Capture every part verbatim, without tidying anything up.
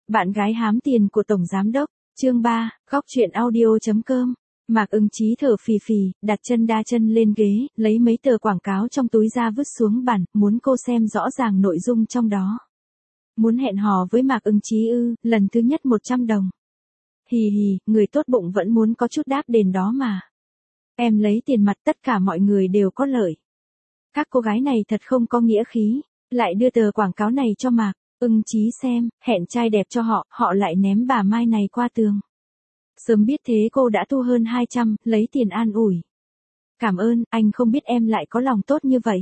Bạn gái hám tiền của Tổng Giám Đốc, chương ba, góc chuyện audio chấm com. Mạc Ưng Chí thở phì phì, đặt chân đa chân lên ghế, lấy mấy tờ quảng cáo trong túi ra vứt xuống bàn, muốn cô xem rõ ràng nội dung trong đó. Muốn hẹn hò với Mạc Ưng Chí ư, lần thứ nhất một trăm đồng. Hì hì, người tốt bụng vẫn muốn có chút đáp đền đó mà. Em lấy tiền mặt tất cả mọi người đều có lợi. Các cô gái này thật không có nghĩa khí, lại đưa tờ quảng cáo này cho Mạc Ưng Chí xem, hẹn trai đẹp cho họ, họ lại ném bà Mai này qua tường. Sớm biết thế cô đã thu hơn hai trăm, lấy tiền an ủi. Cảm ơn, anh không biết em lại có lòng tốt như vậy.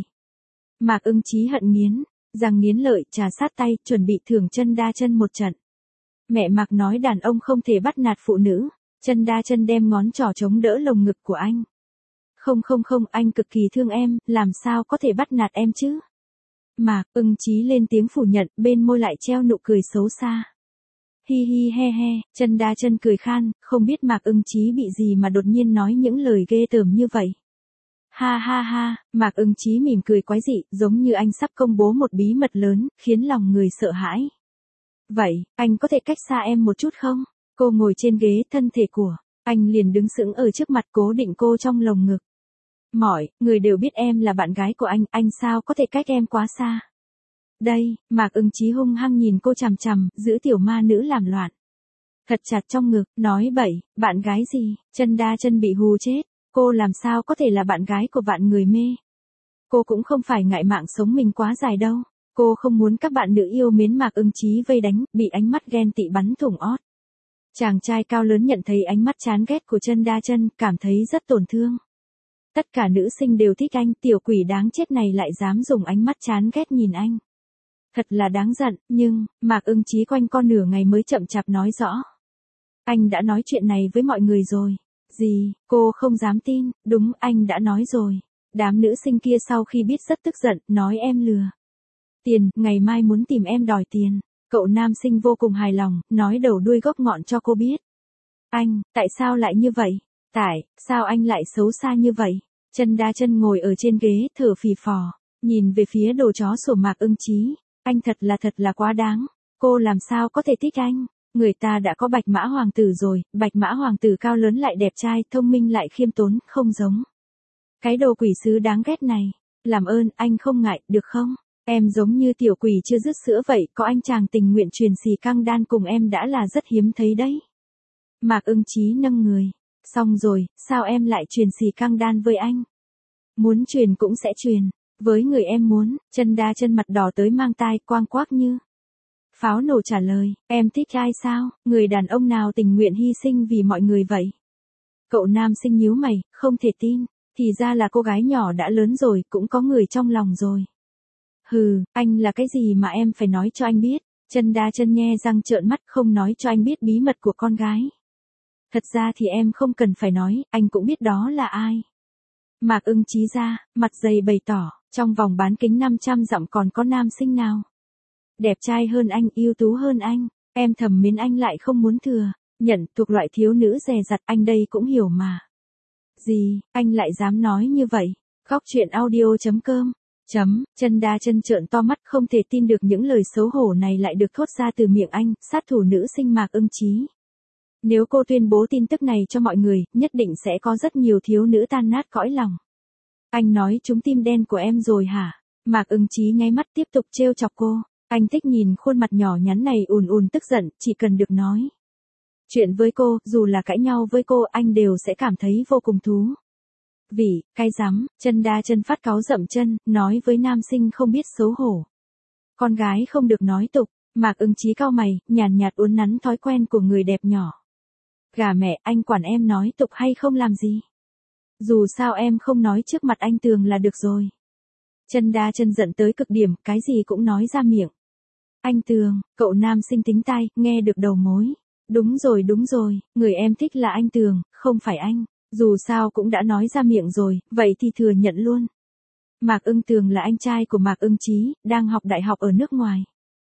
Mạc Ưng Chí hận nghiến, răng nghiến lợi, trà sát tay, chuẩn bị thưởng chân đa chân một trận. Mẹ Mạc nói đàn ông không thể bắt nạt phụ nữ, chân đa chân đem ngón trỏ chống đỡ lồng ngực của anh. Không không không, anh cực kỳ thương em, làm sao có thể bắt nạt em chứ? Mạc Ưng Chí lên tiếng phủ nhận, bên môi lại treo nụ cười xấu xa. Hi hi he he, chân đa chân cười khan, không biết Mạc Ưng Chí bị gì mà đột nhiên nói những lời ghê tởm như vậy. Ha ha ha, Mạc Ưng Chí mỉm cười quái dị, giống như anh sắp công bố một bí mật lớn, khiến lòng người sợ hãi. Vậy, anh có thể cách xa em một chút không? Cô ngồi trên ghế, thân thể của anh liền đứng sững ở trước mặt, cố định cô trong lồng ngực. Mọi người đều biết em là bạn gái của anh, anh sao có thể cách em quá xa. Đây, Mạc Ưng Chí hung hăng nhìn cô chằm chằm, giữ tiểu ma nữ làm loạn. Thật chặt trong ngực, nói bậy, bạn gái gì, chân đa chân bị hù chết, cô làm sao có thể là bạn gái của vạn người mê. Cô cũng không phải ngại mạng sống mình quá dài đâu, cô không muốn các bạn nữ yêu mến Mạc Ưng Chí vây đánh, bị ánh mắt ghen tị bắn thủng ót. Chàng trai cao lớn nhận thấy ánh mắt chán ghét của chân đa chân, cảm thấy rất tổn thương. Tất cả nữ sinh đều thích anh, tiểu quỷ đáng chết này lại dám dùng ánh mắt chán ghét nhìn anh. Thật là đáng giận, nhưng, Mạc Ưng Chí quanh co nửa ngày mới chậm chạp nói rõ. Anh đã nói chuyện này với mọi người rồi. Gì, cô không dám tin, đúng, anh đã nói rồi. Đám nữ sinh kia sau khi biết rất tức giận, nói em lừa. Tiền, ngày mai muốn tìm em đòi tiền. Cậu nam sinh vô cùng hài lòng, nói đầu đuôi gốc ngọn cho cô biết. Anh, tại sao lại như vậy? Tại, sao anh lại xấu xa như vậy? Chân đa chân ngồi ở trên ghế, thở phì phò, nhìn về phía đồ chó sủa Mạc Ưng Chí. Anh thật là thật là quá đáng. Cô làm sao có thể thích anh? Người ta đã có bạch mã hoàng tử rồi, bạch mã hoàng tử cao lớn lại đẹp trai, thông minh lại khiêm tốn, không giống. Cái đồ quỷ sứ đáng ghét này. Làm ơn, anh không ngại, được không? Em giống như tiểu quỷ chưa dứt sữa vậy, có anh chàng tình nguyện truyền xì căng đan cùng em đã là rất hiếm thấy đấy. Mạc Ưng Chí nâng người. Xong rồi, sao em lại truyền xì căng đan với anh? Muốn truyền cũng sẽ truyền. Với người em muốn, chân đa chân mặt đỏ tới mang tai, quang quác như pháo nổ trả lời, em thích ai sao, người đàn ông nào tình nguyện hy sinh vì mọi người vậy? Cậu nam sinh nhíu mày, không thể tin, thì ra là cô gái nhỏ đã lớn rồi, cũng có người trong lòng rồi. Hừ, anh là cái gì mà em phải nói cho anh biết? Chân đa chân nhe răng trợn mắt, không nói cho anh biết bí mật của con gái. Thật ra thì em không cần phải nói, anh cũng biết đó là ai. Mạc Ưng Chí ra, mặt dày bày tỏ, trong vòng bán kính năm trăm dặm còn có nam sinh nào đẹp trai hơn anh, ưu tú hơn anh, em thầm mến anh lại không muốn thừa, nhận thuộc loại thiếu nữ dè dặt, anh đây cũng hiểu mà. Gì, anh lại dám nói như vậy? Góc chuyện audio chấm com. Chấm, chân đa chân trợn to mắt, không thể tin được những lời xấu hổ này lại được thốt ra từ miệng anh, sát thủ nữ sinh Mạc Ưng Chí. Nếu cô tuyên bố tin tức này cho mọi người, nhất định sẽ có rất nhiều thiếu nữ tan nát cõi lòng. Anh nói trúng tim đen của em rồi hả? Mạc Ưng Chí nháy mắt tiếp tục trêu chọc cô. Anh thích nhìn khuôn mặt nhỏ nhắn này ùn ùn tức giận, chỉ cần được nói chuyện với cô, dù là cãi nhau với cô, anh đều sẽ cảm thấy vô cùng thú vị. Cái rắm, chân đa chân phát cáu dậm chân, nói với nam sinh không biết xấu hổ. Con gái không được nói tục. Mạc Ưng Chí cau mày, nhàn nhạt uốn nắn thói quen của người đẹp nhỏ. Gà mẹ, anh quản em nói tục hay không làm gì? Dù sao em không nói trước mặt anh Tường là được rồi. Chân đa chân giận tới cực điểm, cái gì cũng nói ra miệng. Anh Tường, cậu nam sinh tính tai, nghe được đầu mối. Đúng rồi đúng rồi, người em thích là anh Tường, không phải anh. Dù sao cũng đã nói ra miệng rồi, vậy thì thừa nhận luôn. Mạc Ưng Tường là anh trai của Mạc Ưng Chí, đang học đại học ở nước ngoài.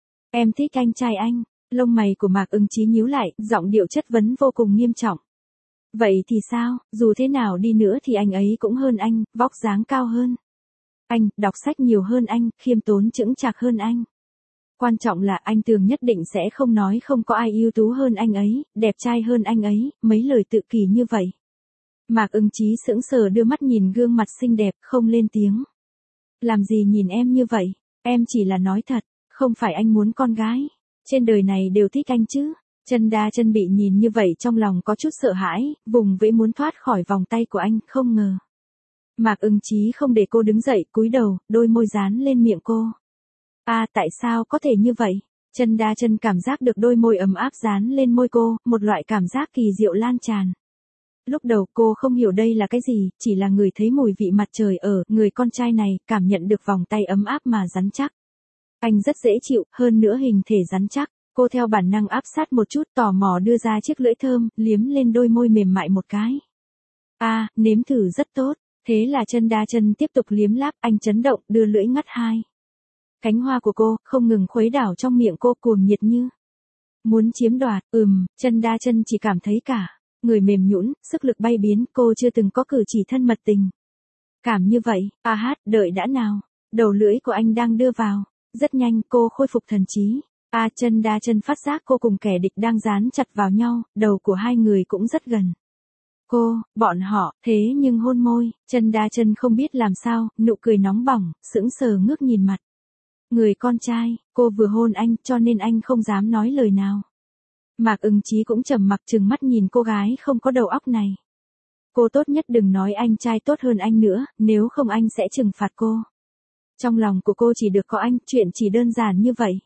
Em thích anh trai anh. Lông mày của Mạc Ưng Chí nhíu lại, giọng điệu chất vấn vô cùng nghiêm trọng. Vậy thì sao, dù thế nào đi nữa thì anh ấy cũng hơn anh, vóc dáng cao hơn anh, đọc sách nhiều hơn anh, khiêm tốn chững chạc hơn anh. Quan trọng là anh Tường nhất định sẽ không nói không có ai ưu tú hơn anh ấy, đẹp trai hơn anh ấy, mấy lời tự kỷ như vậy. Mạc Ưng Chí sững sờ đưa mắt nhìn gương mặt xinh đẹp, không lên tiếng. Làm gì nhìn em như vậy, em chỉ là nói thật, không phải anh muốn con gái. Trên đời này đều thích anh chứ. Chân Đa Chân bị nhìn như vậy trong lòng có chút sợ hãi, vùng vẫy muốn thoát khỏi vòng tay của anh, không ngờ. Mạc Ưng Chí không để cô đứng dậy, cúi đầu, đôi môi dán lên miệng cô. À, tại sao có thể như vậy? Chân Đa Chân cảm giác được đôi môi ấm áp dán lên môi cô, một loại cảm giác kỳ diệu lan tràn. Lúc đầu cô không hiểu đây là cái gì, chỉ là người thấy mùi vị mặt trời ở người con trai này, cảm nhận được vòng tay ấm áp mà rắn chắc. Anh rất dễ chịu, hơn nữa hình thể rắn chắc. Cô theo bản năng áp sát một chút, tò mò đưa ra chiếc lưỡi thơm, liếm lên đôi môi mềm mại một cái. À, nếm thử rất tốt. Thế là Chân Đa Chân tiếp tục liếm láp, anh chấn động, đưa lưỡi ngắt hai. Cánh hoa của cô, không ngừng khuấy đảo trong miệng cô, cuồng nhiệt như muốn chiếm đoạt. Ừm, Chân Đa Chân chỉ cảm thấy cả người mềm nhũn, sức lực bay biến, cô chưa từng có cử chỉ thân mật tình cảm như vậy. À hát, đợi đã nào. Đầu lưỡi của anh đang đưa vào. Rất nhanh, cô khôi phục thần trí. À, Chân Đa Chân phát giác cô cùng kẻ địch đang dán chặt vào nhau, đầu của hai người cũng rất gần. Cô, bọn họ, thế nhưng hôn môi, Chân Đa Chân không biết làm sao, nụ cười nóng bỏng, sững sờ ngước nhìn mặt. Người con trai, cô vừa hôn anh, cho nên anh không dám nói lời nào. Mạc Ưng Chí cũng trầm mặc trừng mắt nhìn cô gái không có đầu óc này. Cô tốt nhất đừng nói anh trai tốt hơn anh nữa, nếu không anh sẽ trừng phạt cô. Trong lòng của cô chỉ được có anh, chuyện chỉ đơn giản như vậy.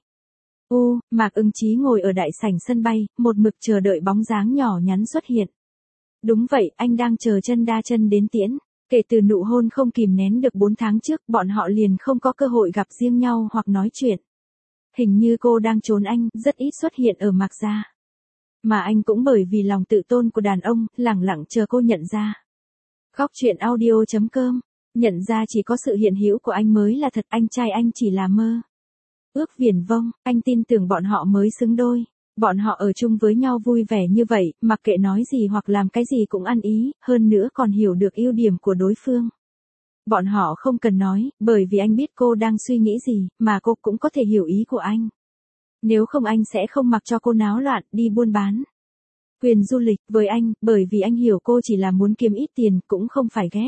U, Mạc Ưng Chí ngồi ở đại sảnh sân bay, một mực chờ đợi bóng dáng nhỏ nhắn xuất hiện. Đúng vậy, anh đang chờ Chân Đa Chân đến tiễn. Kể từ nụ hôn không kìm nén được bốn tháng trước, bọn họ liền không có cơ hội gặp riêng nhau hoặc nói chuyện. Hình như cô đang trốn anh, rất ít xuất hiện ở Mạc gia. Mà anh cũng bởi vì lòng tự tôn của đàn ông, lẳng lặng chờ cô nhận ra. Góc truyện audio chấm com, nhận ra chỉ có sự hiện hữu của anh mới là thật, anh trai anh chỉ là mơ ước viển vông, anh tin tưởng bọn họ mới xứng đôi. Bọn họ ở chung với nhau vui vẻ như vậy, mặc kệ nói gì hoặc làm cái gì cũng ăn ý, hơn nữa còn hiểu được ưu điểm của đối phương. Bọn họ không cần nói, bởi vì anh biết cô đang suy nghĩ gì, mà cô cũng có thể hiểu ý của anh. Nếu không anh sẽ không mặc cho cô náo loạn, đi buôn bán quyền du lịch với anh, bởi vì anh hiểu cô chỉ là muốn kiếm ít tiền, cũng không phải ghét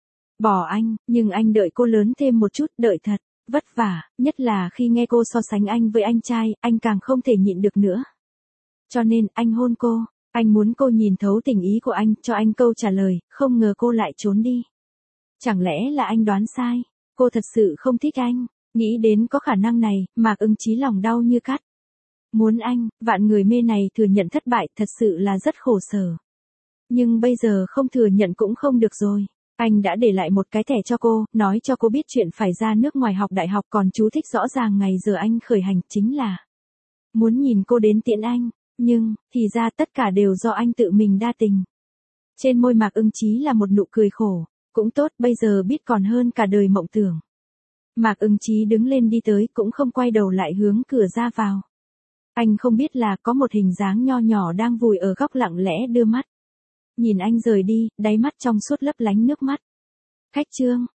bỏ anh, nhưng anh đợi cô lớn thêm một chút, đợi thật vất vả, nhất là khi nghe cô so sánh anh với anh trai, anh càng không thể nhịn được nữa. Cho nên, anh hôn cô, anh muốn cô nhìn thấu tình ý của anh, cho anh câu trả lời, không ngờ cô lại trốn đi. Chẳng lẽ là anh đoán sai, cô thật sự không thích anh, nghĩ đến có khả năng này, Mạc Ưng Chí lòng đau như cắt. Muốn anh, vạn người mê này thừa nhận thất bại, thật sự là rất khổ sở. Nhưng bây giờ không thừa nhận cũng không được rồi. Anh đã để lại một cái thẻ cho cô, nói cho cô biết chuyện phải ra nước ngoài học đại học, còn chú thích rõ ràng ngày giờ anh khởi hành chính là muốn nhìn cô đến tiễn anh, nhưng, thì ra tất cả đều do anh tự mình đa tình. Trên môi Mạc Ưng Chí là một nụ cười khổ, cũng tốt, bây giờ biết còn hơn cả đời mộng tưởng. Mạc Ưng Chí đứng lên đi tới, cũng không quay đầu lại hướng cửa ra vào. Anh không biết là có một hình dáng nho nhỏ đang vùi ở góc lặng lẽ đưa mắt. Nhìn anh rời đi, đáy mắt trong suốt lấp lánh nước mắt. Khách trương,